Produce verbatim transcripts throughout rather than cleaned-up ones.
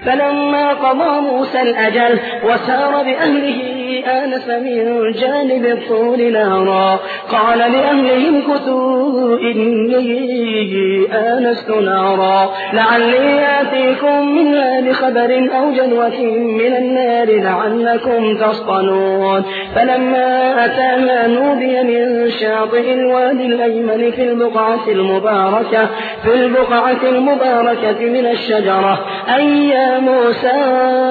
فلما قضى موسى الأجل وسار بأهله آنس من جانب الطور نارا قال لأهلهم كثوا إني آنست نارا لعلي آتيكم منها بخبر أو جنوة من النار لعلكم تصطلون فلما أتاها نودي من شاطئ الوادي الأيمن في البقعة المباركة في البقعة المباركة من الشجرة أي يا موسى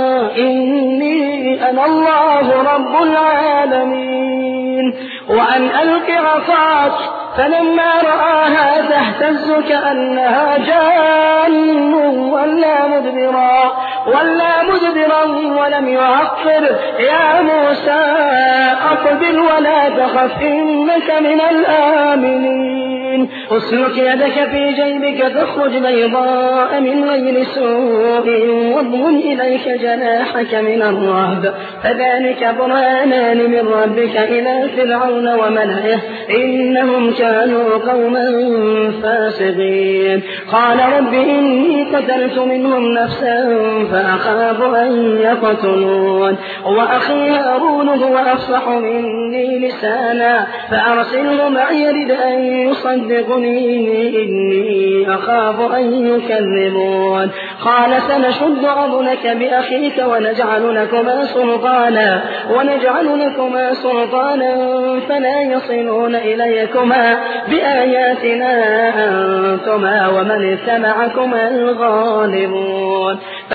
إني أنا الله رب العالمين وأن ألق عصاك فلما رآها تهتز كأنها جان ولا مدبرا ولا مدبرا ولم يعقر يا موسى أقبل ولا تخف إنك من الآمنين اسلك يدك في جيبك تخرج بيضاء من غير سوء واضمم إليك جناحك من الرهب فذلك برهانان من ربك إلى فرعون وملئه إنهم كانوا قوما فاسقين قال رب إني قتلت منهم نفسا فأخاف أن يقتلون وأخي هارون هو أفصح مني لسانا فأرسله معي يرد أن يصدقني إني أخاف أن يكذبون قال سنشد عضلك بأخيك ونجعل لكما سلطانا ونجعل لكما سلطانا فلا يصلون إليكما بآياتنا أنتما ومن اتبعكما الغالبون